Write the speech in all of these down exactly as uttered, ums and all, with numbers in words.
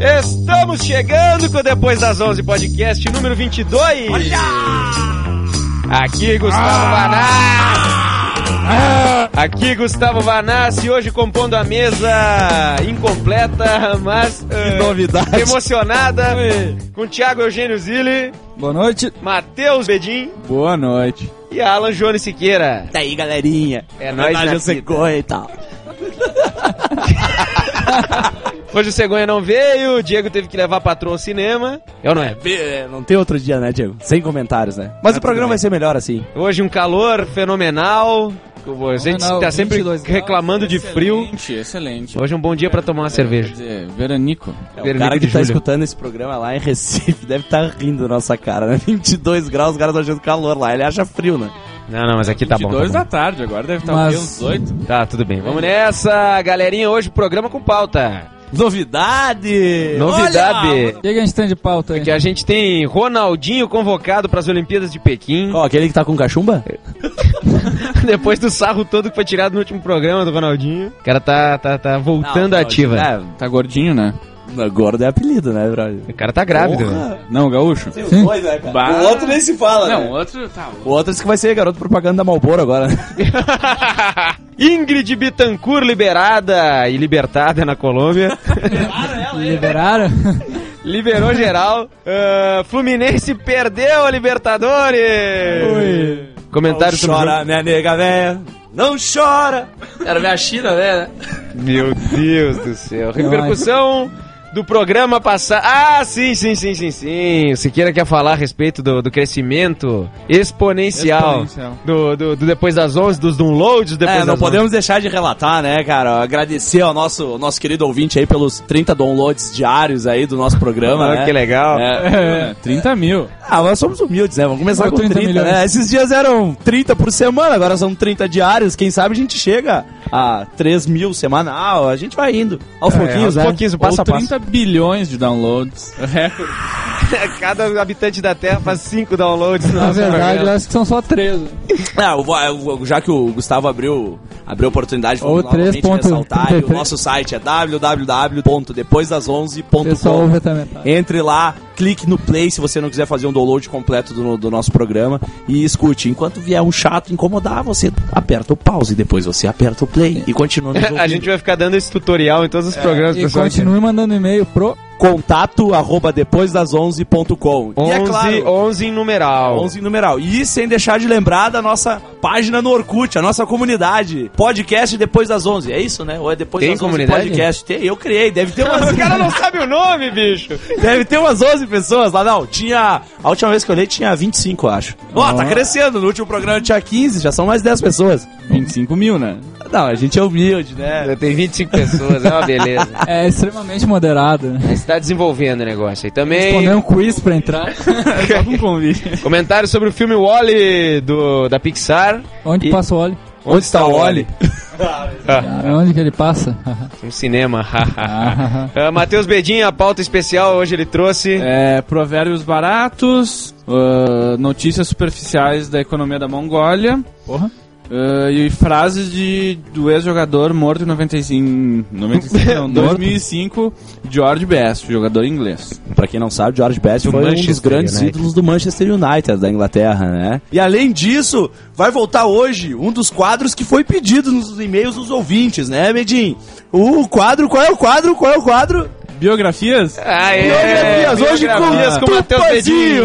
Estamos chegando com o Depois das onze podcast número vinte e dois. Olha! Aqui Gustavo ah! Vanassi. Ah! Aqui Gustavo Vanassi, hoje compondo a mesa incompleta, mas que uh, novidade. Emocionada, Oi. Com Thiago Eugênio Zilli. Boa noite. Matheus Bedin. Boa noite. E Alan Jones Siqueira. E aí, galerinha? É nóis, na Sequoia e tal. Hoje o Cegonha não veio, o Diego teve que levar a patroa ao cinema. Eu não é? é? Não tem outro dia, né, Diego? Sem comentários, né? Mas ah, o programa vai ser melhor assim. Hoje um calor fenomenal. A gente não, não, tá sempre reclamando de frio. Excelente, excelente. Hoje é um bom dia pra tomar uma cerveja. Quer dizer, veranico. É, o veranico cara que tá julho. Escutando esse programa lá em Recife deve estar tá rindo da nossa cara, né? vinte e dois graus, os caras estão achando calor lá. Ele acha frio, né? Não, não, mas aqui tá bom. vinte e dois tá bom. da tarde, agora deve estar mas... uns oito. Tá, tudo bem. Vamos nessa, galerinha. Hoje programa com pauta. Novidade! Novidade! O que, que a gente tem de pauta aí? Que a gente tem Ronaldinho convocado para as Olimpíadas de Pequim. Ó, oh, aquele que tá com cachumba? Depois do sarro todo que foi tirado no último programa do Ronaldinho. O cara tá, tá, tá voltando não, ativa. É, tá gordinho, né? Gordo é apelido, né, brother? O cara tá grávido. Né? Não, gaúcho. Sim, Sim. Dois, né, cara? Bah. O outro nem se fala, não, né? o outro tá... O outro diz que vai ser garoto propaganda da Marlboro agora, né? Ingrid Bittencourt liberada e libertada na Colômbia. Liberaram ela, Liberaram? Liberou geral. Uh, Fluminense perdeu a Libertadores. Ui. Comentário sobre... Não chora, minha nega velha. Não chora. Era minha China, velho. Meu Deus do céu. Repercussão do programa passado. Ah, sim, sim, sim, sim, sim. O Siqueira quer falar a respeito do, do crescimento exponencial, exponencial. Do, do, do Depois das onze, dos downloads. Depois é, não das podemos onze. deixar de relatar, né, cara? Agradecer ao nosso, nosso querido ouvinte aí pelos trinta downloads diários aí do nosso programa. Ah, né? Que legal. É, é, trinta mil. Ah, nós somos humildes, né? Vamos começar com trinta, trinta né? Esses dias eram trinta por semana, agora são trinta diários. Quem sabe a gente chega a três mil semanal. A gente vai indo aos é, pouquinhos, aos né? pouquinhos, passo a passo. trinta bilhões de downloads. Recorde. Cada habitante da Terra faz cinco downloads. Na verdade, eu acho que são só treze. É, já que o Gustavo abriu, abriu a oportunidade, vamos novamente ressaltar. O nosso site é w w w ponto depois das onze ponto com. Entre lá, clique no play se você não quiser fazer um download completo do, do nosso programa e escute. Enquanto vier um chato incomodar, você aperta o pause, depois você aperta o play e continua nos ouvindo. A gente vai ficar dando esse tutorial em todos os é, programas. E continue aqui. Mandando e-mail pro contato arroba depois das onze ponto com. E é claro, onze em numeral. onze em numeral. E sem deixar de lembrar da nossa página no Orkut, a nossa comunidade. Podcast Depois das onze. É isso, né? Ou é Depois Tem das comunidade? onze podcast? Tem, eu criei. Deve ter umas... O cara não sabe o nome, bicho. Deve ter umas onze pessoas lá. Não, tinha... A última vez que eu olhei tinha vinte e cinco, eu acho. Ó, oh, tá crescendo. No último programa tinha quinze, já são mais dez pessoas. vinte e cinco mil, né? Não, a gente é humilde, né? Tem vinte e cinco pessoas, é uma beleza. É extremamente moderado. Você tá desenvolvendo o negócio aí também. Responder um quiz pra entrar. Só um convite. Comentário sobre o filme Wall-E do, da Pixar. Onde e... passa o Wall-E? Onde, Onde está o Wall-E? Ah, onde que ele passa? No cinema. uh, Matheus Bedin, a pauta especial hoje ele trouxe é, provérbios baratos, uh, notícias superficiais da economia da Mongólia. Porra. Uh, e frases de, do ex-jogador morto em noventa e cinco, noventa e cinco não, dois mil e cinco, George Best, jogador inglês. Pra quem não sabe, George Best do foi Manchester um dos grandes United. ídolos do Manchester United da Inglaterra, né? E além disso, vai voltar hoje um dos quadros que foi pedido nos e-mails dos ouvintes, né, Medin? O quadro, qual é o quadro? Qual é o quadro? Biografias? Ah, é, biografias, hoje biografias com, com o Matheus Bedin.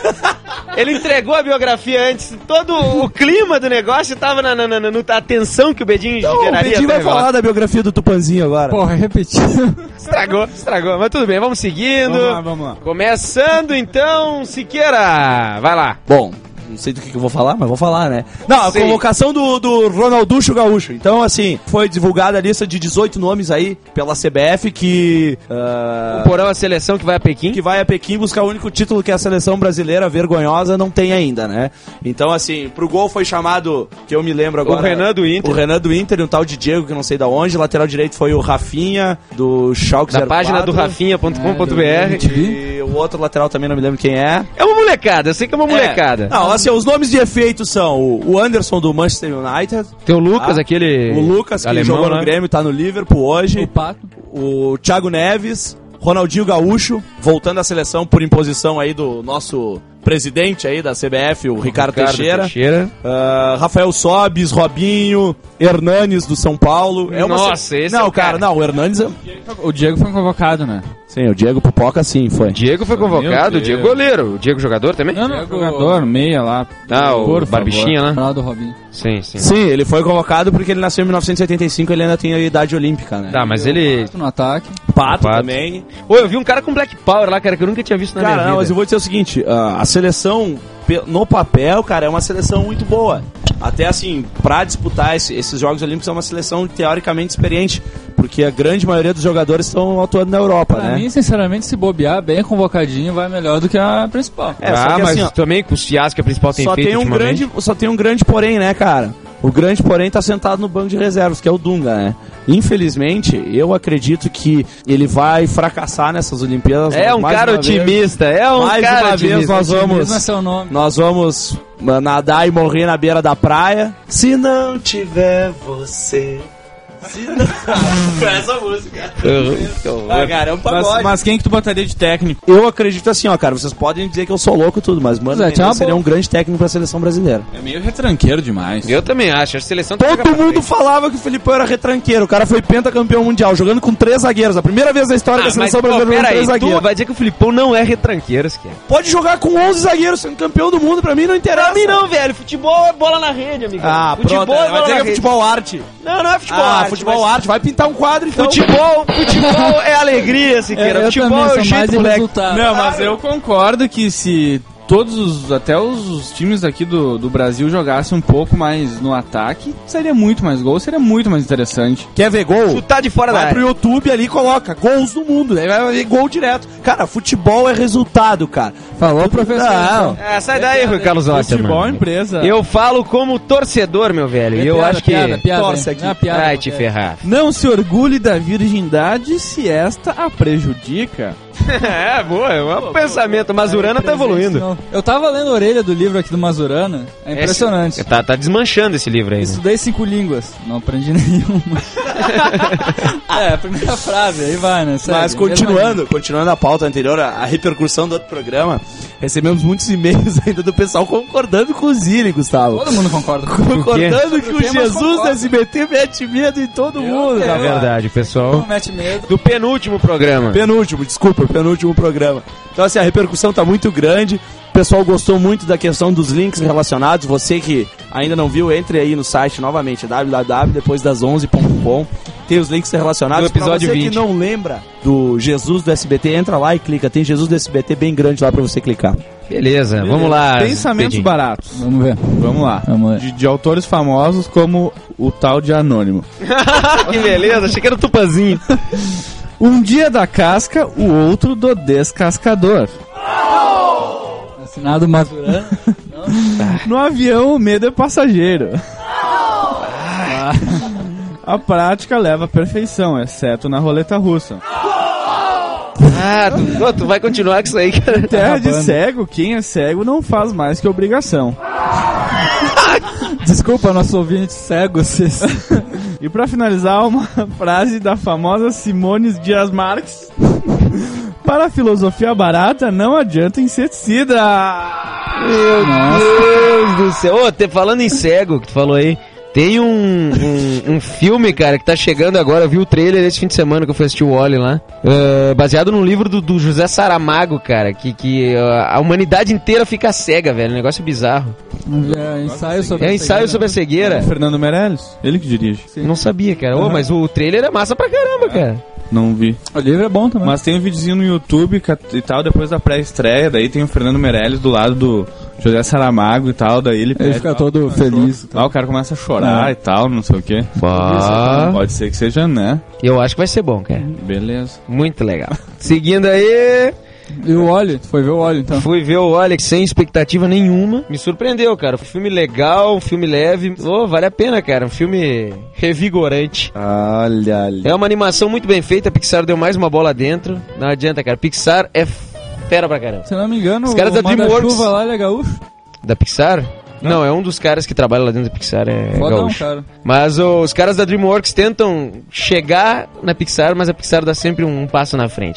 Ele entregou a biografia antes. Todo o clima do negócio tava na, na, na, na, na atenção que o Bedin então, geraria. O Bedin vai falar da biografia do Tupanzinho agora. Porra, repetindo. Estragou, estragou. Mas tudo bem, vamos seguindo. Vamos lá, vamos lá. Começando então, Siqueira. Vai lá. Bom, não sei do que, que eu vou falar, mas vou falar, né? Não, a Sim. convocação do, do Ronalducho Gaúcho. Então, assim, foi divulgada a lista de dezoito nomes aí pela C B F que... Uh, o porão a seleção que vai a Pequim. Que vai a Pequim buscar o único título que a seleção brasileira vergonhosa não tem ainda, né? Então, assim, pro gol foi chamado, que eu me lembro agora... O Renan do Inter. O Renan do Inter e um tal de Diego, que eu não sei da onde. Lateral direito foi o Rafinha, do Schalke da zero quatro. Página do rafinha ponto com ponto b r. É, e o outro lateral também não me lembro quem é. É uma molecada, eu sei que é uma molecada. É. Não, assim, os nomes de efeito são o Anderson do Manchester United. Tem o Lucas, tá? aquele... O Lucas, que alemão, jogou no né? Grêmio, tá no Liverpool hoje. O Pato. O Thiago Neves, Ronaldinho Gaúcho, voltando à seleção por imposição aí do nosso presidente aí da C B F, o Ricardo, Ricardo Teixeira. Teixeira. Uh, Rafael Sobis, Robinho, Hernanes do São Paulo. É uma Nossa, se... esse Não, é o cara. cara, não, o Hernanes... É... O Diego foi convocado, né? Sim, o Diego Pipoca sim, foi. O Diego foi convocado, o Diego goleiro. O Diego jogador também? Não, não, jogador, meia lá. Ah, o Barbichinha lá. Lá do Robinho. Sim, sim. Sim, ele foi convocado porque ele nasceu em mil novecentos e oitenta e cinco, ele ainda tem a idade olímpica, né? Tá, mas ele... No ataque. Pato, Pato também. Ô, eu vi um cara com Black Power lá, cara, que eu nunca tinha visto na Cara, minha não, vida. mas eu vou dizer o seguinte, uh, a seleção, no papel, cara, é uma seleção muito boa. Até assim, pra disputar esse, esses Jogos Olímpicos é uma seleção teoricamente experiente, porque a grande maioria dos jogadores estão atuando na Europa, pra né? mim, sinceramente, se bobear, bem convocadinho, vai melhor do que a principal. É, ah, só que, mas assim, ó, também com os fiascos que a principal tem só feito tem um ultimamente. grande, Só tem um grande porém, né, cara? O grande porém tá sentado no banco de reservas, que é o Dunga, né? Infelizmente, eu acredito que ele vai fracassar nessas Olimpíadas. É um mais cara uma vez. otimista, é um Mais cara uma vez otimista. nós vamos, Mesmo é seu nome. nós vamos nadar e morrer na beira da praia. Se não tiver você... Se não... Com essa música. Ah, cara, é um Mas, pagode. mas quem que tu botaria de técnico? Eu acredito assim, ó, cara, vocês podem dizer que eu sou louco e tudo, mas Mano Zé, tinha Menezes uma seria boa. um grande técnico pra seleção brasileira. É meio retranqueiro demais. Eu também acho, a seleção tem que Todo jogar pra mundo frente. falava que o Felipão era retranqueiro. O cara foi pentacampeão mundial, jogando com três zagueiros. A primeira vez na história Ah, da mas, seleção pô, brasileira jogando com três peraí, tu zagueiros. vai dizer que o Filipão não é retranqueiro, se quer. Pode jogar com onze zagueiros, sendo campeão do mundo, pra mim não interessa. Pra mim não, velho, futebol é bola na rede, amigo. Ah, futebol pronto, é vai bola dizer na que é rede. futebol arte. Não, não é futebol Ah, arte, futebol mas- arte, vai pintar um quadro então. Futebol, futebol é alegria, Siqueira. eu Futebol também é o sou mais jeito, de moleque. resultado. Não, mas eu concordo que se todos os, até os, os times daqui do, do Brasil jogassem um pouco mais no ataque, seria muito mais gol, seria muito mais interessante. Quer ver gol? Chutar de fora da Vai área. pro YouTube ali e coloca gols do mundo. Aí vai ver gol direto. Cara, futebol é resultado, cara. Falou, professor. Não. Ah, sai daí, Rui Carlos Otter, Futebol é mano. empresa. Eu falo como torcedor, meu velho. E eu Piada, acho que... Piada, piada, Torce hein? aqui. Não é piada, Vai te é. ferrar. Não se orgulhe da virgindade se esta a prejudica. É, boa, é um pensamento. Mazurana tá evoluindo. Eu tava lendo a orelha do livro aqui do Mazurana. É impressionante. Esse- tá, tá desmanchando esse livro aí, né? Estudei cinco línguas, não aprendi nenhuma. É, a primeira frase, aí vai, né? Segue. Mas continuando, continuando a pauta anterior, a, a repercussão do outro programa, recebemos muitos e-mails ainda do pessoal concordando com o Zili, Gustavo. Todo mundo concorda com Concordando que o Sobre o tema, Jesus concordo. do S B T mete medo em todo mundo, eu- É rapaz. verdade, pessoal. Não mete medo. Do penúltimo programa. Penúltimo, desculpa, penúltimo programa. Então assim, a repercussão tá muito grande. O pessoal gostou muito da questão dos links relacionados. Você que ainda não viu, entre aí no site novamente, w w w ponto depois das onze ponto com. Tem os links relacionados. Do episódio pra você vinte. que não lembra do Jesus do S B T, entra lá e clica. Tem Jesus do S B T bem grande lá pra você clicar. Beleza, vamos lá. Pensamentos Pedinho. baratos. Vamos ver. Vamos lá. Vamos ver. De, de autores famosos como o tal de Anônimo. Que beleza, achei que era o Tupanzinho. Um dia da casca, o outro do descascador. Assinado Mazurana. No avião, o medo é passageiro. A prática leva à perfeição, exceto na roleta russa. Ah, tu, ô, tu vai continuar com isso aí, cara. Terra de acabando. cego, quem é cego não faz mais que obrigação. Desculpa, nosso ouvinte cego. Vocês... E pra finalizar, uma frase da famosa Simone Dias Marques. Para a filosofia barata, não adianta inseticida. Meu Deus do céu. Ô, te- falando em cego, que tu falou aí, tem um, um, um filme, cara, que tá chegando agora. Eu vi o trailer esse fim de semana que eu fui assistir o Wall-E lá. Uh, baseado num livro do, do José Saramago, cara. Que, que uh, a humanidade inteira fica cega, velho. Um negócio bizarro. É, ensaio sobre É a ensaio cegueira. sobre a cegueira. Fernando Meirelles, ele que dirige. Não sabia, cara. Ô, mas o trailer é massa pra caramba, cara. Não vi. O livro é bom também. Mas tem um videozinho no YouTube ca- e tal, depois da pré-estreia, daí tem o Fernando Meirelles do lado do José Saramago e tal, daí ele Ele pede, fica ó, todo feliz. lá o cara começa a chorar É. e tal, não sei o que. Bah, Pode ser que seja, né? eu acho que vai ser bom, cara. Beleza. Muito legal. Seguindo aí, E o óleo? Tu foi ver o óleo, então? fui ver o Alex sem expectativa nenhuma. Me surpreendeu, cara. Um filme legal, um filme leve. Ô, vale a pena, cara. Um filme revigorante. Olha ali. É uma animação muito bem feita. A Pixar deu mais uma bola dentro. Não adianta, cara. Pixar é fera pra caramba. Se eu não me engano, Os caras o da DreamWorks. Manda-Chuva lá ele é gaúcho. Da Pixar? Não, é um dos caras que trabalha lá dentro da Pixar, é Fodão, gaúcho. cara. Mas ô, os caras da DreamWorks tentam chegar na Pixar, mas a Pixar dá sempre um passo na frente, cara.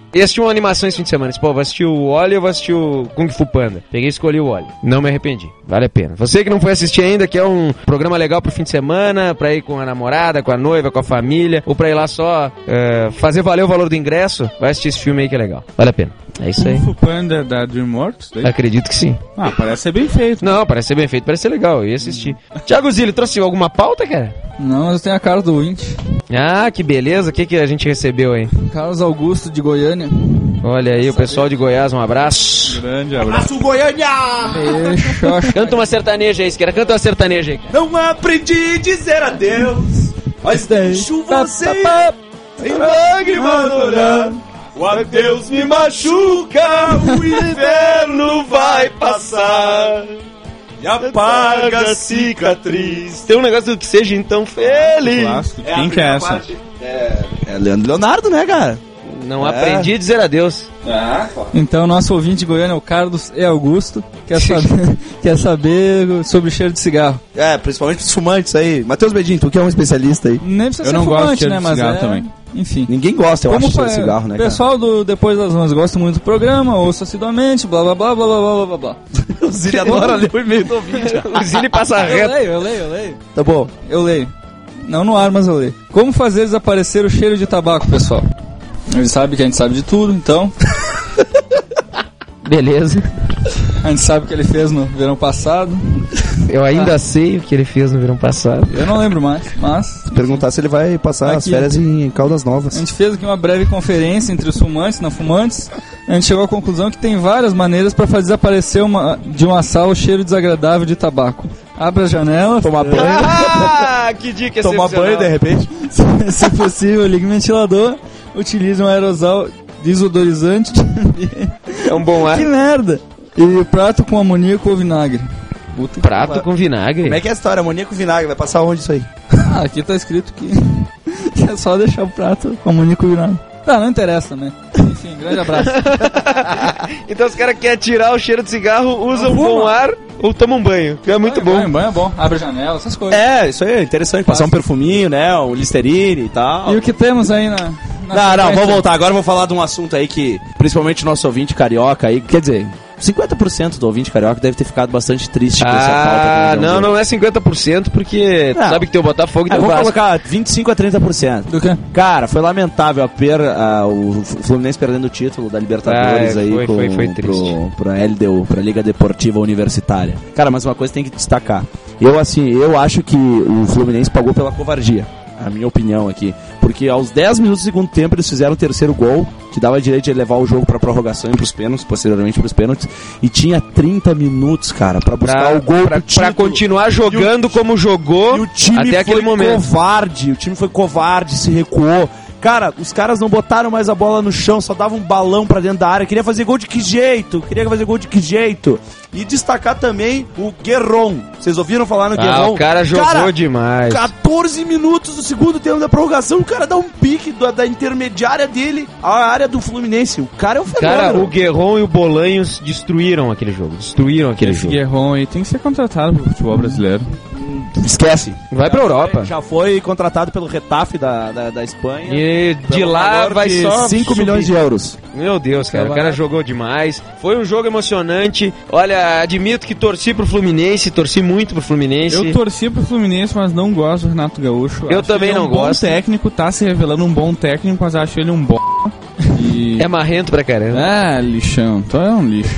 E assisti uma animação esse fim de semana. Pô, vou assistir o Wall-E ou vou assistir o Kung Fu Panda? Peguei e escolhi o Wall-E. Não me arrependi. Vale a pena. Você que não foi assistir ainda, que é um programa legal pro fim de semana, pra ir com a namorada, com a noiva, com a família, ou pra ir lá só uh, fazer valer o valor do ingresso, vai assistir esse filme aí que é legal. Vale a pena. É isso aí. Kung Fu Panda da DreamWorks? Daí? Acredito que sim. Ah, parece ser bem feito. Não, parece ser bem feito, parece ser legal. Eu ia assistir. Thiago Zilli, trouxe alguma pauta, cara? Não, mas eu tenho a cara do Wint. Ah, que beleza. O que, que a gente recebeu aí? Carlos Augusto, de Goiânia. Olha aí, o pessoal de Goiás, um abraço. Grande abraço. Abraço, Goiânia! Deixa. Canta uma sertaneja aí, Esquerda. Canta uma sertaneja aí. Não aprendi a dizer adeus, mas deixo você em lágrimas olhar. O adeus me machuca, o inverno vai passar e apaga a cicatriz. Tem um negócio do que seja então feliz. Clássico. Quem que é essa? Parte, é, é Leandro Leonardo, né, cara? Não É. aprendi a dizer adeus. Ah, Então, nosso ouvinte de Goiânia, o Carlos E. Augusto, quer saber, quer saber sobre o cheiro de cigarro. é, principalmente os fumantes aí. Matheus Bedin, tu que é um especialista aí. Nem precisa Eu ser não gosto de fumante, cheiro né? de Mas cigarro é... também. Enfim. Ninguém gosta, eu Como acho, de fa- cigarro, né, O cara? pessoal do Depois das onze gosta muito do programa, ouça assiduamente, blá blá blá blá blá blá blá blá. O Zilli adora ler o e-mail do ouvinte. O Zilli passa Eu reto. leio, eu leio, eu leio. Tá bom. Eu leio. Não no ar, mas eu leio. Como fazer desaparecer o cheiro de tabaco, pessoal? Ele sabe que a gente sabe de tudo, então... Beleza. A gente sabe o que ele fez no verão passado. Eu ainda sei o que ele fez no verão passado. Eu não lembro mais, mas... Se perguntar se ele vai passar as Aqui. férias em Caldas A Novas. gente fez aqui uma breve conferência entre os fumantes e não fumantes. A gente chegou à conclusão que tem várias maneiras para fazer desaparecer uma, de uma sala o cheiro desagradável de tabaco. Abre a janela, Tomar banho. Ah, que dica Tomar excepcional. banho de repente. se possível, ligue o ventilador, utilize um aerosol desodorizante. É um bom ar. Que merda! E prato com amoníaco ou vinagre. Puta que Prato pariu. com vinagre. Como é que é a história? Amoníaco vinagre, vai passar onde isso aí? Ah, aqui tá escrito que, que é só deixar o prato com amoníaco e vinagre. Tá, não interessa, né? Enfim, grande abraço. Então os caras querem tirar o cheiro de cigarro, usam um Fuma. bom ar ou tomam um banho. Que é muito bom. Banho, banho é bom. Abre a janela, essas coisas. É, isso aí é interessante. Passar um perfuminho, né? Um Listerine e tal. E o que temos aí na... na Não, não, sequência? vamos voltar. Agora eu vou falar de um assunto aí que, principalmente o nosso ouvinte carioca aí, quer dizer, cinquenta por cento do ouvinte carioca deve ter ficado bastante triste com essa pauta. Ah, que não, nós não é cinquenta por cento, porque tu Não. sabe que tem o Botafogo e Ah, tem o vamos Vasco. colocar vinte e cinco a trinta por cento. Do quê? Cara, foi lamentável a per, a, o Fluminense perdendo o título da Libertadores Ah, é, aí foi- com, foi- foi triste. pro, pra L D U, pra Liga Deportiva Universitária. Cara, mas uma coisa tem que destacar. Eu, assim, eu acho que o Fluminense pagou pela covardia. A minha opinião aqui. Porque aos dez minutos do segundo tempo eles fizeram o terceiro gol, que dava direito de levar o jogo pra prorrogação e pros pênaltis, posteriormente pros pênaltis. E tinha trinta minutos, cara, pra buscar Pra, o gol pra, do título. pra continuar jogando como jogou E o time até foi aquele momento. covarde, o time foi covarde, se recuou. Cara, os caras não botaram mais a bola no chão, só davam um balão pra dentro da área. Queria fazer gol de que jeito? Queria fazer gol de que jeito? E destacar também o Guerron. Vocês ouviram falar no Ah, Guerron? o cara jogou Cara, demais. quatorze minutos do segundo tempo da prorrogação, o cara dá um pique da, da intermediária dele à área do Fluminense. O cara é um Cara, fenômeno. o Guerron e o Bolanhos destruíram aquele jogo. Destruíram aquele Esse jogo. Guerron aí tem que ser contratado pro futebol brasileiro. Esquece. Vai pra Europa. Já foi contratado pelo Retafe da, da, da Espanha. E de Pelo lá valor vai de só cinco subir. milhões de euros. Meu Deus, cara, o cara jogou demais. Foi um jogo emocionante. Olha, admito que torci pro Fluminense, torci muito pro Fluminense. Eu torci pro Fluminense, mas não gosto do Renato Gaúcho. Eu Acho também ele não um bom gosto. técnico, tá se revelando um bom técnico, mas acho ele um bom. E... É marrento pra caramba. Ah, lixão. Então é um lixo.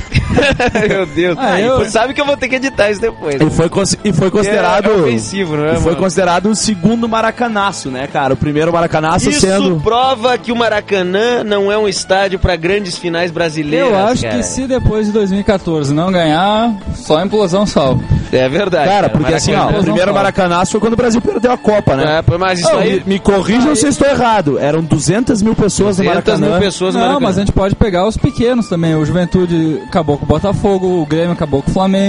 Meu Deus. Ah, Ah, eu- e sabe que eu vou ter que editar isso depois. E foi, cons- e foi considerado. É, é ofensivo, não é, e foi mano? considerado o segundo maracanaço, né, cara? O primeiro maracanaço Isso sendo. prova que o Maracanã não é um estádio pra grandes finais brasileiras. Eu acho cara. que se depois de dois mil e quatorze não ganhar, só implosão salva. É verdade. Cara, porque assim, ó, Maracanã- o não primeiro fala. maracanaço foi quando o Brasil perdeu a Copa, né? É, mas isso Não, aí. me, me corrijam se eu estou errado. Eram duzentas mil pessoas no duzentas Maracanã. mil pessoas no Não, Maracanã. mas a gente pode pegar os pequenos também. O Juventude acabou com o Botafogo, o Grêmio acabou com o Flamengo.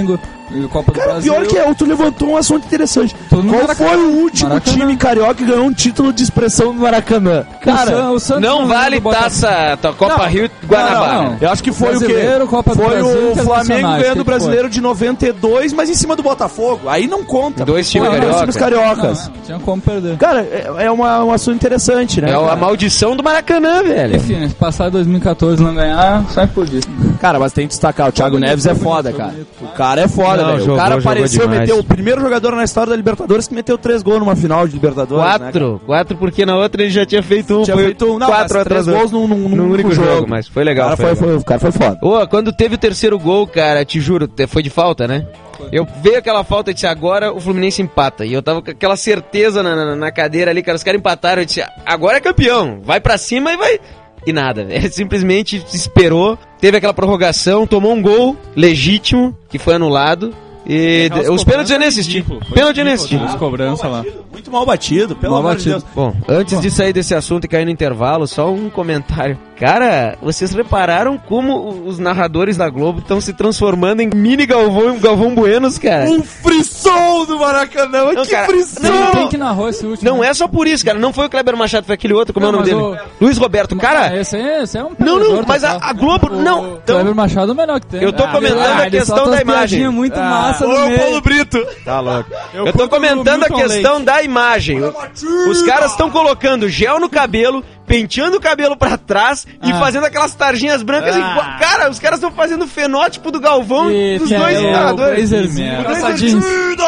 E Copa do Cara, Brasil. pior que é, tu levantou um assunto interessante. Todo mundo Qual Maracanã. foi o último Maracanã. time carioca que ganhou um título de expressão no Maracanã? Cara, o Santos Não vale do Botafogo. taça, tá, Copa Não, Rio e Guanabara. não, não. eu acho que foi o quê? Brasileiro, Copa do Foi Brasil, o Flamengo Internacionais, ganhando que o Brasileiro de noventa e dois, mas em cima do Botafogo. Aí não conta. Dois Foi times dois carioca. times cariocas. Não, não tinha como perder. Cara, é, é uma, um assunto interessante, né? É a cara? maldição do Maracanã, velho. Enfim, se passar dois mil e catorze e não ganhar, sai por disso. Cara, mas tem que destacar, o Thiago Neves é foda, cara. O cara é foda, Não, velho. O jogou, cara jogou apareceu, demais. meteu o primeiro jogador na história da Libertadores que meteu três gols numa final de Libertadores. Quatro. Né, quatro, porque na outra ele já tinha feito um. Tinha foi feito um, não, quatro mas três atrás gols num, num, num único jogo, mas foi legal. O cara foi foi, legal. foi, o cara foi foda. Ô, quando teve o terceiro gol, cara, te juro, te- foi de falta, né? Eu veio aquela falta e disse, agora o Fluminense empata. E eu tava com aquela certeza na, na, na cadeira ali, cara, os caras empataram. Eu disse, agora é campeão, vai pra cima e vai... E nada, velho, simplesmente se esperou, teve aquela prorrogação, tomou um gol legítimo, que foi anulado. E Aquelas os pênaltis eu nem cobranças assisti. ridículo, foi Pênalti eu nem ridículo, assisti. as cobranças lá. Muito mal batido, pelo Mal amor de batido. Deus. Bom, antes de sair desse assunto e cair no intervalo, só um comentário. Cara, vocês repararam como os narradores da Globo estão se transformando em mini Galvão, Galvão Buenos, cara? Um frisson do Maracanã, Não, que cara, frisson! não, Quem que narrou esse último? Não é só por isso, cara. Não foi o Kleber Machado, foi aquele outro, como Não, é o nome mas dele? Luiz Roberto. Cara, Ah, esse, aí, esse é um não, não, perdedor mas a, total. a Globo... O Não, então, Kleber Machado é o melhor que tem. eu tô comentando a ele questão solta da umas imagem. piadinhas muito Ah. massa no Ô, meio. Paulo Brito! Tá louco. Eu, Eu tô curto o comentando a Milton questão Leite. da imagem. Os caras estão colocando gel no cabelo, penteando o cabelo pra trás e Ah. fazendo aquelas tarjinhas brancas. Ah. igual- Cara, os caras estão fazendo o fenótipo do Galvão E dos tem dois o narradores. blazerzinho, Que merda. engraçadinho.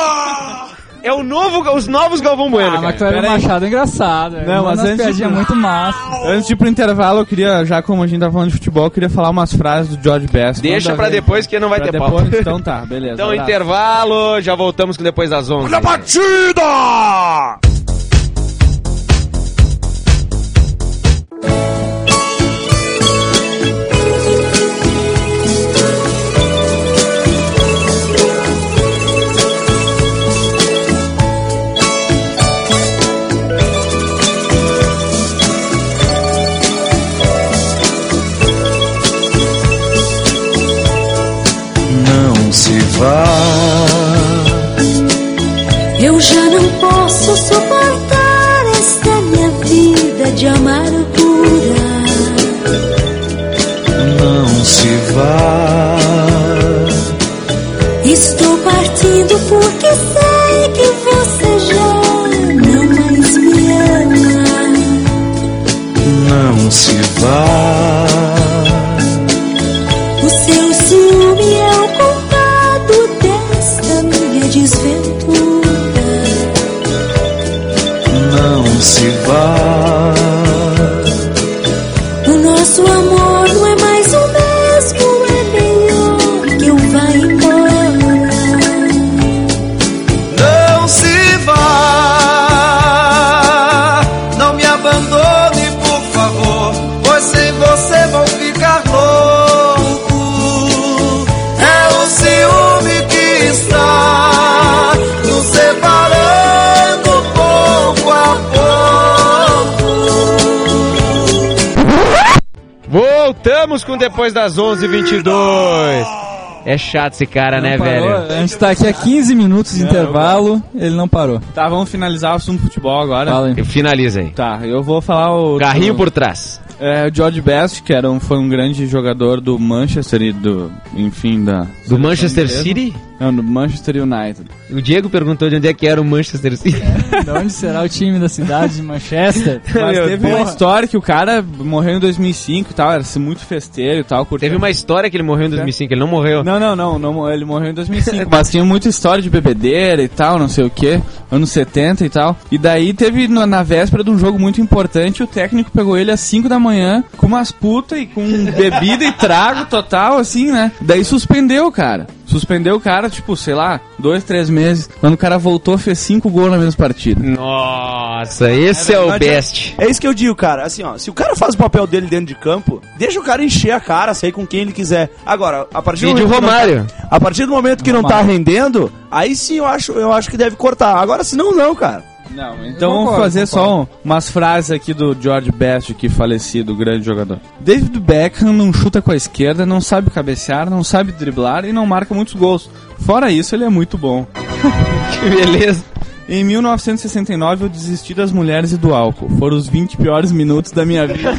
É o novo, os novos Galvão Bueno, Ah, mas cara. Kleber Pera aí. Machado é engraçado. é. Não, mas Manda umas antes- piadinhas muito massa. Antes de ir pro intervalo, eu queria, já como a gente tá falando de futebol, eu queria falar umas frases do George Best. Deixa Manda pra ver. depois que não vai Pra ter depois, pau. então tá, beleza. Então, abraço. intervalo, já voltamos com depois das onze. Na batida! Não se vá. Eu já não posso suportar esta minha vida de amargura. Não se vá. Estou partindo porque sei que você já não mais me ama. Não se vá. O seu ciúme é o culpado desta minha desventura. Não se vá. O nosso amor não é mais o mesmo, é melhor que eu vá embora. Não se vá. Não me abandone, por favor, pois sem você vou ficar louco. É o ciúme que está nos separando pouco a pouco. Voltamos com depois das onze e vinte e dois. É chato esse cara, né, Não parou. velho? A gente tá aqui há quinze minutos de intervalo, ele não parou. Tá, vamos finalizar o assunto futebol agora. Fala aí. Eu finaliza aí. Tá, eu vou falar o... Carrinho por trás. É, o George Best, que era um, foi um grande jogador do Manchester e do... Enfim, da... Do Manchester inglesa. City? Não, do Manchester United. O Diego perguntou de onde é que era o Manchester City. De onde será o time da cidade de Manchester? Mas Meu teve uma Deus. história que o cara morreu em dois mil e cinco e tal, era assim, muito festeiro e tal. curtia- Teve uma história que ele morreu em dois mil e cinco, ele não morreu. Não, não, não, não, ele morreu em dois mil e cinco, mas tinha muita história de bebedeira e tal, não sei o que, anos setenta e tal. E daí teve na, na véspera de um jogo muito importante, o técnico pegou ele às cinco da manhã com umas putas e com bebida e trago total, assim, né? Daí suspendeu o cara. Suspendeu o cara, tipo, sei lá, dois, três meses. Quando o cara voltou, fez cinco gols na mesma partida. Nossa, esse é, o verdade, best. É isso que eu digo, cara. Assim, ó, se o cara faz o papel dele dentro de campo, deixa o cara encher a cara, sair com quem ele quiser. Agora, a partir do Vídeo momento que não Romário. tá- a partir do momento que não tá rendendo, aí sim eu acho, eu acho que deve cortar. Agora, se não, não, cara. Não, então vamos concordo, fazer concordo. só um, umas frases aqui do George Best, que falecido, grande jogador. David Beckham não chuta com a esquerda, não sabe cabecear, não sabe driblar e não marca muitos gols. Fora isso, ele é muito bom. Que beleza. Em mil novecentos e sessenta e nove eu desisti das mulheres e do álcool. Foram os vinte piores minutos da minha vida.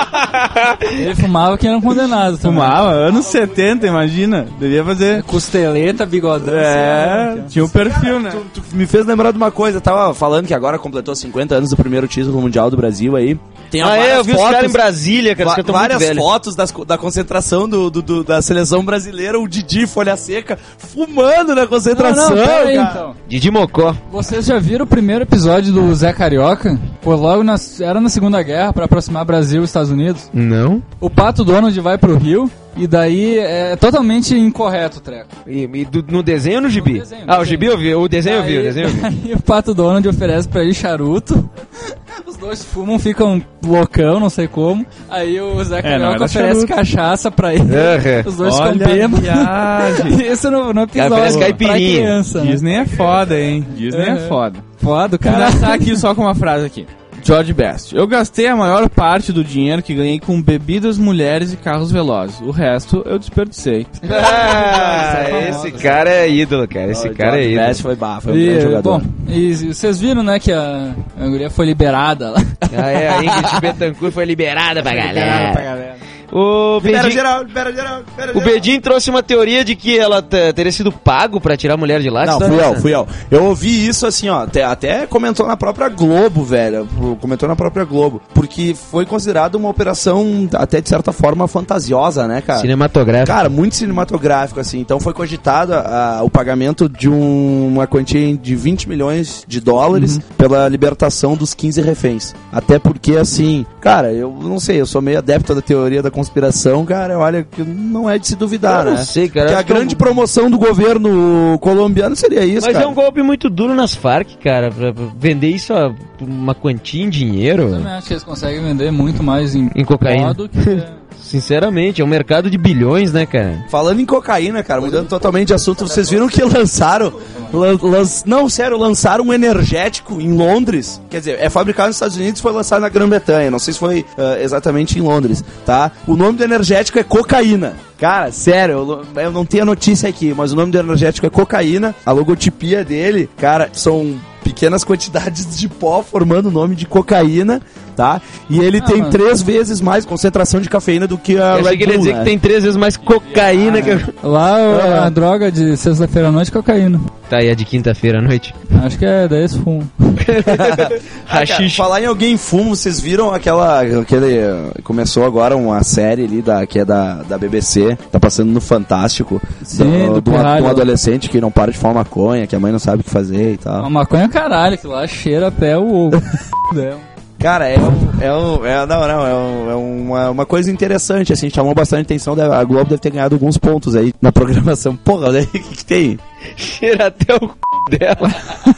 Ele fumava que era um condenado também. Fumava, anos setenta, imagina. Devia fazer... Costeleta, bigodão. É, assim, tinha o um perfil, né? Tu, tu me fez lembrar de uma coisa. Eu tava falando que agora completou cinquenta anos do primeiro título mundial do Brasil aí. Tem ah, é, eu vi fotos, os caras em Brasília, cara. Va- várias fotos das, da concentração do, do, do, da seleção brasileira. O Didi, folha seca, fumando na concentração. Não, não, pera aí, então. Didi Mocó. Vocês já viram o primeiro episódio do Zé Carioca? Foi logo na, era na Segunda Guerra, pra aproximar Brasil e Estados Unidos. Não. O Pato Donald vai pro Rio. E daí é totalmente incorreto o treco. E, e do, no desenho ou no gibi? No desenho, no ah, desenho. o gibi eu vi, o desenho aí, eu vi, o desenho eu vi. Aí o Pato Donald oferece pra ele charuto. Os dois fumam, ficam loucão, não sei como. Aí o Zé Carioca é, oferece charuto. Cachaça pra ele. Uhum. Os dois Olha ficam bêbados. Isso no, no episódio pra criança. Né? Disney é foda, hein? Disney uhum. é foda. Foda, cara. Vou tá aqui só com uma frase aqui. George Best. Eu gastei a maior parte do dinheiro que ganhei com bebidas, mulheres e carros velozes. O resto eu desperdicei. Ah, esse cara é ídolo, cara. Esse oh, cara George é ídolo. Best foi bafo, foi um grande jogador. Bom, e vocês viram, né, que a, a guria foi liberada lá. Ah, é, a Ingrid Betancourt foi liberada pra galera. Liberada pra galera. O Bedin... geral, libera geral, libera geral. O Bedin trouxe uma teoria de que ela t- teria sido pago pra tirar a mulher de lá. Não, fui eu, fui eu. Eu ouvi isso assim, ó, até, até comentou na própria Globo, velho. Comentou na própria Globo. Porque foi considerado uma operação, até de certa forma, fantasiosa, né, cara? Cinematográfico. Cara, muito cinematográfico, assim. Então foi cogitado a, a, o pagamento de um, uma quantia de vinte milhões de dólares uhum. pela libertação dos quinze reféns. Até porque, assim, cara, eu não sei, eu sou meio adepto da teoria da conspiração, cara, olha, que não é de se duvidar, eu né? Não sei, cara. Que a grande eu... promoção do governo colombiano seria isso, Mas cara. é um golpe muito duro nas Farc, cara, pra vender isso a uma quantia em dinheiro. Eu também acho que eles conseguem vender muito mais em, em cocaína. Do que... Sinceramente, é um mercado de bilhões, né, cara? Falando em cocaína, cara, mudando totalmente de assunto, vocês viram que lançaram, lan, lan, não, sério, lançaram um energético em Londres, quer dizer, é fabricado nos Estados Unidos e foi lançado na Grã-Bretanha, não sei se foi uh, exatamente em Londres, tá? O nome do energético é cocaína. Cara, sério, eu, eu não tenho a notícia aqui, mas o nome do energético é cocaína, a logotipia dele, cara, são pequenas quantidades de pó formando o nome de cocaína, tá? E ele ah, tem mano. três vezes mais concentração de cafeína do que a eu Red Bull, Bull, dizer né? que tem três vezes mais cocaína ah, que... Eu... Lá é. a droga de sexta-feira à noite é cocaína. Tá, e a de quinta-feira à noite? Acho que é dez fumo. ah, cara, falar em alguém fumo, vocês viram aquela... Aquele, começou agora uma série ali da, que é da, da B B C, tá passando no Fantástico. Sim, do, do de um adolescente que não para de fumar maconha, que a mãe não sabe o que fazer e tal. A maconha é caralho, que lá cheira até o ovo dela. Cara, é um, é um, é, não, não, é, um, é uma, uma coisa interessante, assim, chamou bastante atenção, a Globo deve ter ganhado alguns pontos aí na programação. Porra, o que que tem? Cheira até o c... dela.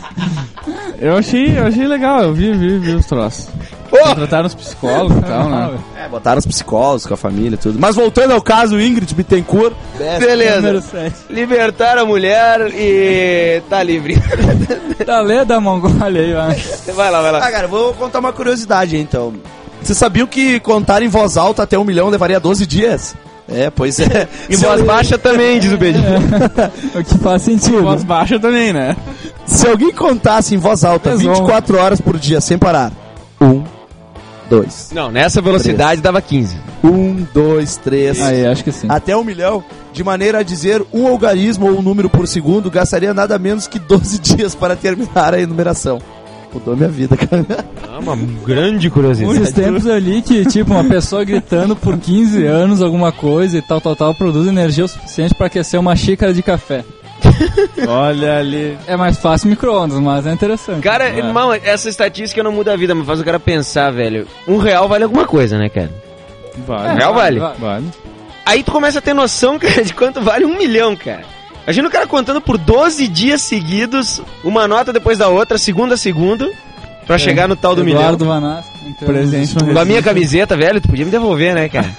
Eu achei, eu achei legal, eu vi, vi, vi os troços. Oh! Trataram os psicólogos e tal, né? É, botaram os psicólogos com a família e tudo. Mas voltando ao caso, Ingrid Bittencourt. Beleza. Libertaram a mulher e tá livre. Tá lendo da Mongólia aí, vai. Vai lá, vai lá. Ah, cara, eu vou contar uma curiosidade aí, então. Você sabia que contar em voz alta até um milhão levaria doze dias? É, pois é. Em voz baixa também, diz o Bedinho. É. O que faz sentido. Em voz baixa também, né? Se alguém contasse em voz alta vinte e quatro horas por dia sem parar. Um, dois. Não, nessa velocidade três. Dava quinze. Um, dois, três. Aí, acho que sim. Até um milhão. De maneira a dizer um algarismo ou um número por segundo, gastaria nada menos que doze dias para terminar a enumeração. Mudou minha vida, cara. É uma grande curiosidade. Esses tempos ali que, tipo, uma pessoa gritando por quinze anos alguma coisa e tal, tal, tal, produz energia o suficiente para aquecer uma xícara de café. Olha ali. É mais fácil micro-ondas, mas é interessante. Cara, é. irmão, essa estatística não muda a vida, mas faz o cara pensar, velho. Um real vale alguma coisa, né, cara? Vale. Um real vale. Vale. vale. Aí tu começa a ter noção, cara, de quanto vale um milhão, cara. Imagina o cara contando por doze dias seguidos, uma nota depois da outra, segundo a segundo, pra é. chegar no tal do milhão. Eduardo Vanasco. Presente no Com a minha camiseta, velho, tu podia me devolver, né, cara?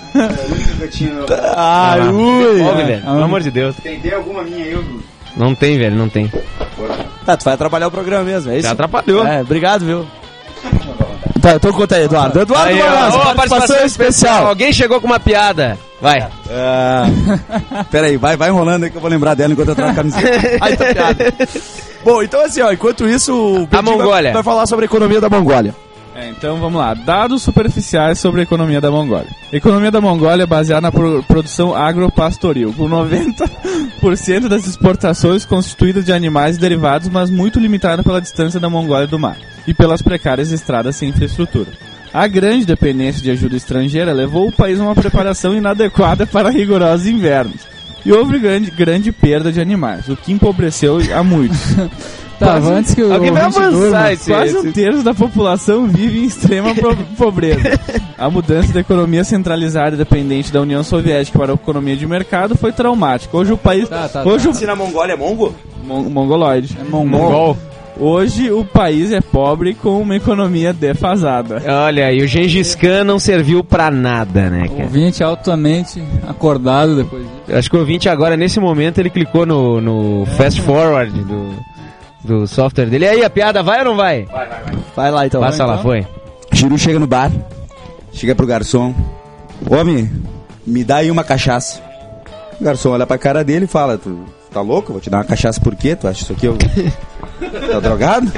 Ai, ui. Devolve, velho, pelo amor de Deus. Tem, tem alguma minha aí, Hugo? Não tem, velho, não tem. Tá, tu vai atrapalhar o programa mesmo, é isso? Já atrapalhou. É, obrigado, viu? Tá, então conta aí, Eduardo. Eduardo, Aí, vai lá, ó, participação, participação especial. Alguém chegou com uma piada. Vai. Uh, pera aí, vai, vai enrolando aí que eu vou lembrar dela enquanto eu troco a camiseta. Ai, tá piada. Bom, então assim, ó, enquanto isso, o A Mongólia. Vai, vai falar sobre a economia da Mongólia. É, então vamos lá. Dados superficiais sobre a economia da Mongólia. A economia da Mongólia é baseada na pro- produção agropastoril, com noventa por cento das exportações constituídas de animais e derivados, mas muito limitada pela distância da Mongólia do mar e pelas precárias estradas sem infraestrutura. A grande dependência de ajuda estrangeira levou o país a uma preparação inadequada para rigorosos invernos. E houve grande, grande perda de animais, o que empobreceu a muitos. Tá, antes que o Alguém vai ouvinte avançar durma, esse... Quase esse... um terço da população vive em extrema pro- pobreza. A mudança da economia centralizada e dependente da União Soviética para a economia de mercado foi traumática. Hoje o país... Tá, tá, hoje tá. o Se na Mongólia é mongo? Mon- mongoloide. É mongol. Hoje o país é pobre com uma economia defasada. Olha, e o Gengis Khan não serviu pra nada, né, O cara? ouvinte altamente acordado depois disso. Eu acho que o ouvinte agora, nesse momento, ele clicou no, no fast forward do, do software dele. E aí, a piada vai ou não vai? Vai lá então. Passa lá, então. foi. Chiru chega no bar, chega pro garçom. Homem, me dá aí uma cachaça. O garçom olha pra cara dele e fala, tu tá louco? Vou te dar uma cachaça por quê? Tu acha isso aqui eu... Tá drogado?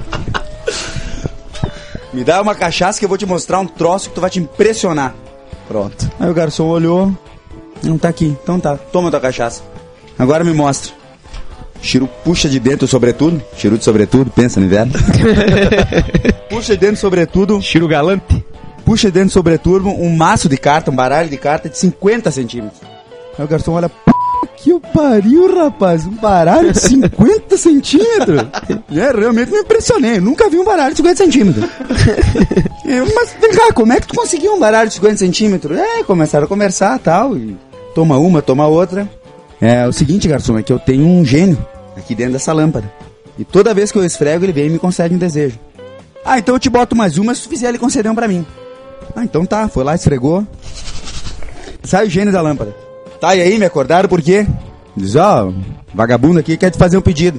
Me dá uma cachaça que eu vou te mostrar um troço que tu vai te impressionar. Pronto. Aí o garçom olhou. Não tá aqui. Então tá, toma tua cachaça. Agora me mostra. Chiru puxa de dentro o sobretudo. Chiru de sobretudo, pensa no inverno. Puxa de dentro o sobretudo. Chiro galante. Puxa de dentro do sobretudo um maço de carta, um baralho de carta de cinquenta centímetros. Aí o garçom olha, p... que o pariu, rapaz, um baralho de cinquenta centímetros. É, realmente me impressionei, eu nunca vi um baralho de cinquenta centímetros. Eu, mas vem cá, como é que tu conseguiu um baralho de cinquenta centímetros? É, começaram a conversar e tal, e toma uma, toma outra. É o seguinte, garçom, é que eu tenho um gênio aqui dentro dessa lâmpada. E toda vez que eu esfrego, ele vem e me concede um desejo. Ah, então eu te boto mais uma, se tu fizer ele conceder um pra mim. Ah, então tá, foi lá, esfregou. Sai o gênio da lâmpada. Tá, e aí, me acordaram por quê? Diz, ó, oh, vagabundo aqui quer te fazer um pedido.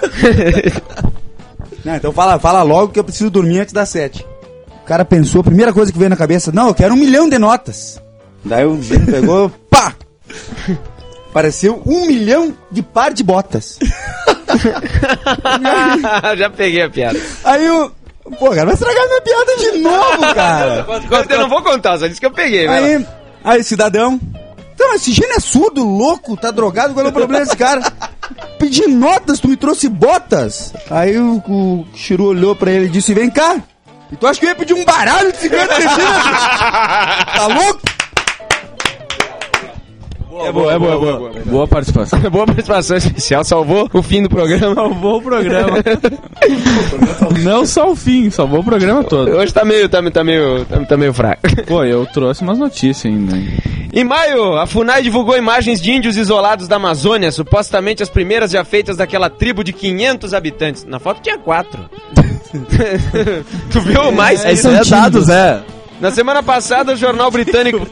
Não, então fala, fala logo que eu preciso dormir antes das sete. O cara pensou, a primeira coisa que veio na cabeça, não, eu quero um milhão de notas. Daí o gênio pegou, pá! Apareceu um milhão de par de botas. Já peguei a piada. Aí o... Pô, cara, vai estragar minha piada de novo, cara. Eu não vou contar, só disse que eu peguei, velho. Aí, aí, cidadão. Então, esse gênio é surdo, louco, tá drogado, qual é o problema desse cara? Pedi notas, tu me trouxe botas. Aí o, o Chiru olhou pra ele e disse, vem cá. E tu acha que eu ia pedir um baralho de cinquenta centímetros? Tá louco? É boa, é boa, é boa. Boa participação. Boa participação especial, salvou o fim do programa. Salvou o programa. Não só o fim, salvou o programa todo. Hoje tá meio, tá, tá meio, tá, tá meio fraco. Pô, eu trouxe umas notícias ainda. Em maio, a FUNAI divulgou imagens de índios isolados da Amazônia, supostamente as primeiras já feitas daquela tribo de quinhentos habitantes. Na foto tinha quatro. Tu viu mais? É, isso é dados, é. Na semana passada, o jornal britânico...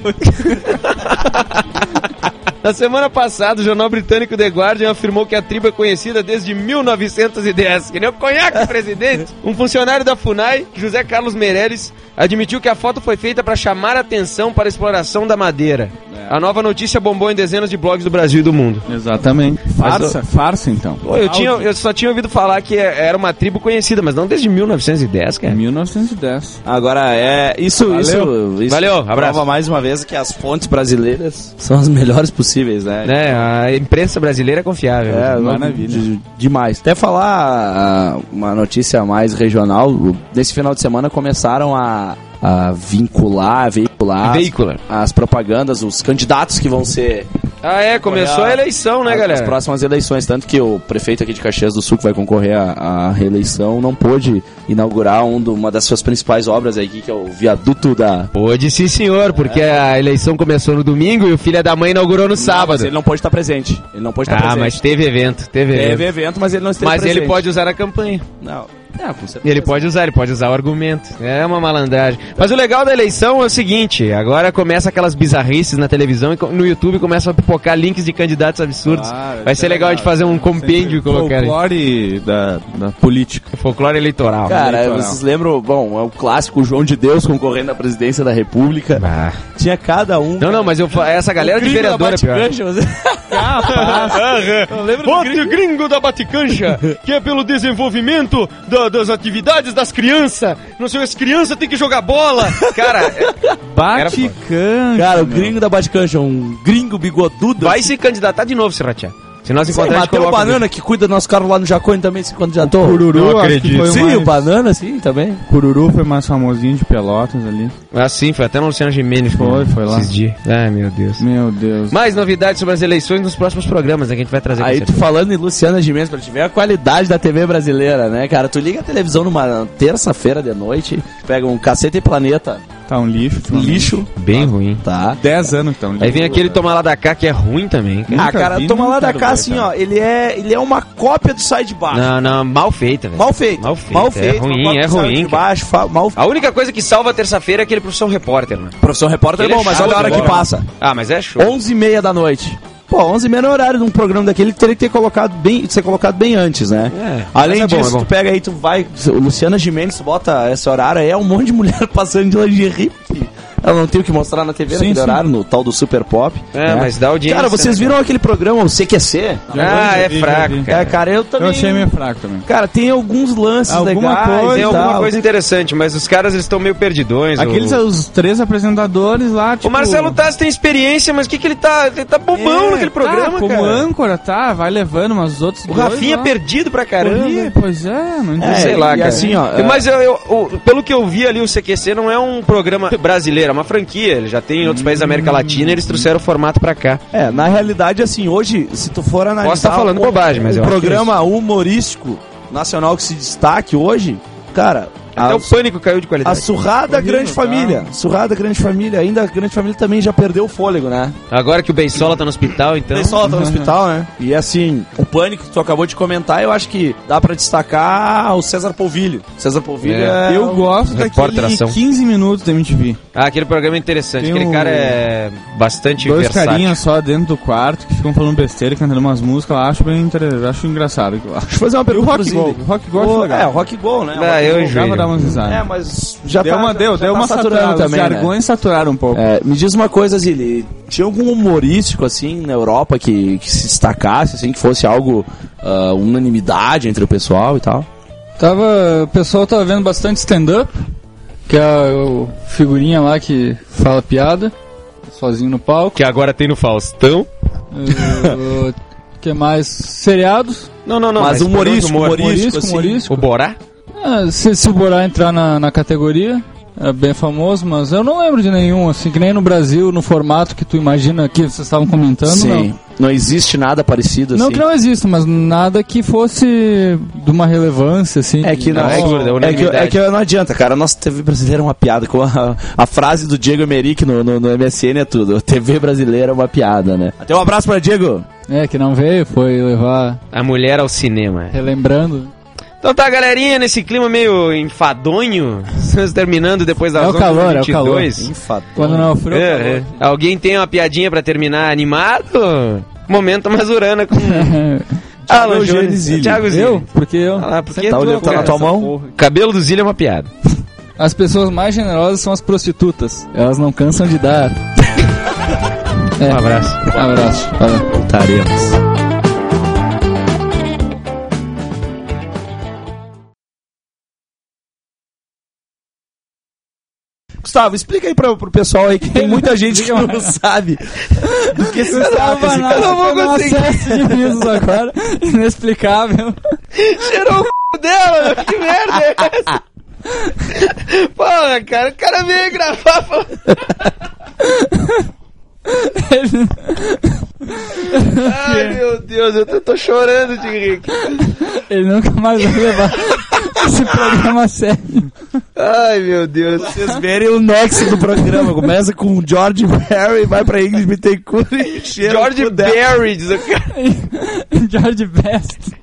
Na semana passada, o jornal britânico The Guardian afirmou que a tribo é conhecida desde mil novecentos e dez. Que nem o conhaque, presidente. Um funcionário da FUNAI, José Carlos Meirelles, admitiu que a foto foi feita para chamar a atenção para a exploração da madeira. A nova notícia bombou em dezenas de blogs do Brasil e do mundo. Exatamente. Farsa, mas, farsa então. Pô, eu, tinha, eu só tinha ouvido falar que era uma tribo conhecida, mas não desde mil novecentos e dez, cara. mil novecentos e dez. Agora, é... Isso, Valeu. isso, isso Valeu, abraço. prova mais uma vez que as fontes brasileiras são as melhores possíveis, né? É, a imprensa brasileira é confiável. É, maravilha. De, demais. Até falar uh, uma notícia mais regional, nesse final de semana começaram a, a vincular, a veicular Veicular. as, as propagandas, os candidatos que vão ser... Ah, é, começou a, a eleição, né, as, galera? As próximas eleições, tanto que o prefeito aqui de Caxias do Sul, que vai concorrer à, à reeleição, não pôde inaugurar um do, uma das suas principais obras aí, que é o viaduto da... Pôde sim, senhor, porque é. a eleição começou no domingo e o filho da mãe inaugurou no sábado. Mas ele não pôde estar presente. Ele não pôde estar ah, presente. mas teve evento, teve evento. Teve evento, mas ele não esteve mas presente. Mas ele pode usar a campanha. Não. É, com certeza. E ele pode usar, ele pode usar o argumento. É uma malandragem. Mas o legal da eleição é o seguinte, agora começa aquelas bizarrices na televisão e no YouTube começam a pipocar links de candidatos absurdos. Ah, vai ser legal, legal de fazer um compêndio e colocar ali. Folclore da, da política. Folclore eleitoral. Cara, eleitoral. Vocês lembram, bom, é o clássico João de Deus concorrendo à presidência da República. Ah. Tinha cada um. Não, cara, não, mas eu, essa galera de vereadora é pior. Você... Capaz. Eu lembro Vote do gringo. gringo da Baticanja, que é pelo desenvolvimento da, das atividades das crianças. Não sei, as crianças têm que jogar bola. Cara, é... Baticanja. Cara, o gringo da Baticanja, um gringo bigodudo. Vai assim. se candidatar de novo, Siratia. Se nós encontrarmos o Banana, que cuida do nosso carro lá no Jacone também, se candidatou. O Cururu, acredito. Foi sim, mais... o Banana, sim, também. Cururu foi mais famosinho de Pelotas ali. Ah, sim, foi até no Luciano Gimenez. Foi, foi lá. Esses dias. Ai, meu Deus. Meu Deus. Mais novidades sobre as eleições nos próximos programas, né, que a gente vai trazer. Aí tu falando em Luciano Gimenez, pra te ver a qualidade da T V brasileira, né, cara? Tu liga a televisão numa terça-feira de noite, pega um Cacete e Planeta. Tá um lixo. Um lixo. Bem tá. ruim. Tá. Dez anos então. Aí vem aquele Toma Lá da Cá, que é ruim também. Cara. Ah, cara, Toma Lá da Cá, assim, ó, ele é, ele é uma cópia do Sai de Baixo. Não, não, mal feita, velho. Mal feito. Mal feito. Mal feito. É ruim, é ruim. Baixo, fa... mal... A única coisa que salva a terça-feira é aquele Profissão Repórter, né? Profissão Repórter é bom, mas olha a hora que passa. Ah, mas é show. onze e meia da noite. Pô, onze e meia no horário de um programa daquele que teria que ter colocado bem, ser colocado bem antes, né? É, Além é disso, bom, é bom. tu pega aí, tu vai... O Luciana Gimenez bota esse horário aí, é um monte de mulher passando de lingerie. Ela não tem o que mostrar na T V naquele horário, no tal do Super Pop. É, né? mas dá audiência. Cara, vocês viram aquele programa, o C Q C? Ah, é fraco, cara. É, cara, eu também... Eu achei meio fraco também. Cara, tem alguns lances Alguma legais. coisa, Tem e alguma tal. coisa interessante, mas os caras eles estão meio perdidões. Aqueles o... são os três apresentadores lá, tipo... O Marcelo Tassi tem experiência, mas o que que ele tá... Ele tá bobão É, naquele programa, tá, como cara. âncora, tá, vai levando, mas os outros O Rafinha lá, perdido pra caramba. Ih, pois é, não entendi. É, Sei lá, e cara. assim, ó, é- Mas eu, eu- o- pelo que eu vi ali, o C Q C não é um programa brasileiro, é uma franquia. Ele já tem em outros países da América Latina e eles trouxeram o formato pra cá. É, na realidade, assim, hoje, se tu for analisar... Posso estar falando um, bobagem, mas um eu acho que programa humorístico nacional que se destaque hoje, cara... Até a- o Pânico caiu de A qualidade. surrada Horrível, Grande Família. Surrada Grande Família. Ainda a Grande Família também já perdeu o fôlego, né? Agora que o Beisola tá no hospital, então... Tem só tá no hospital, né? E assim, o Pânico que tu acabou de comentar, eu acho que dá pra destacar o César Polvilho. César Polvilho é... É. Eu gosto Repórter daquele ação. quinze minutos da M T V. Ah, aquele programa é interessante. Tem Aquele um- cara é bastante Dois versátil. carinhas só dentro do quarto que ficam falando besteira, cantando umas músicas lá, acho bem interessante, acho engraçado. aquilo lá. Deixa eu fazer uma E o pergunta Rock pro Go, Zilli. o Rock Go acho O- legal. É, o Rock Go, né? Ah, O Rock eu Go. enjoei. Já vou dar umas risadas. É, mas já Deu tá, uma, deu, já deu tá uma saturando saturada, os também, né? jargões saturaram um pouco. É, me diz uma coisa, Zili, tinha algum humorístico, assim, na Europa que, que se destacasse, assim, que fosse algo, ah, unanimidade entre o pessoal e tal? Tava, o pessoal tava vendo bastante stand-up, que é o figurinha lá que fala piada, sozinho no palco. Que agora tem no Faustão. O que mais? Seriados. Não, não, não. Mas por humorístico, humor. humorístico, Humorístico, assim. humorístico. O Borá? Ah, se, se o Borá entrar na, na categoria, é bem famoso, mas eu não lembro de nenhum, assim, que nem no Brasil, no formato que tu imagina que vocês estavam comentando, Sim, não. não existe nada parecido, Não assim. que não exista, mas nada que fosse de uma relevância, assim. É que não, Não, é, é que, absurdo, é é, que, unanimidade. é que não adianta, cara. A nossa T V brasileira é uma piada. Com a, a frase do Diego Emerick no, no, no M S N é tudo. T V brasileira é uma piada, né? Até um abraço pra Diego. É, que não veio, foi levar, A mulher ao cinema. relembrando. Então tá, galerinha, nesse clima meio enfadonho, estamos terminando depois das É o onze calor, e é o vinte e dois. Enfadonho. Quando não é o frio, É, é o calor. é. Alguém tem uma piadinha pra terminar animado? Momento Mazurana com Alan Eugênio Jones. Zilli. Thiago Zilli. Eu? Porque eu. Ah, lá, porque Tá, tu, olhando, tá na cara, tua essa mão? porra. Cabelo do Zilli é uma piada. As pessoas mais generosas são as prostitutas. Elas não cansam de dar. É. Um abraço. Abraço. Valeu. Voltaremos. Gustavo, explica aí pra, pro pessoal aí que tem muita gente que não sabe do que se trata esse cara. Eu não vou conseguir. Acesso de risos agora. Inexplicável. Cheirou o c... dela, meu. Que merda é essa? Porra, cara, o cara veio gravar. Pô. Ai, meu Deus, eu tô, tô chorando de rir aqui. Ele nunca mais vai levar esse programa a sério. Ai, meu Deus. Vocês verem o nexo do programa. Começa com o George Barry, vai pra Ingrid Bittencourt e cheira George o cu dela. Barry, diz o cara. George Best.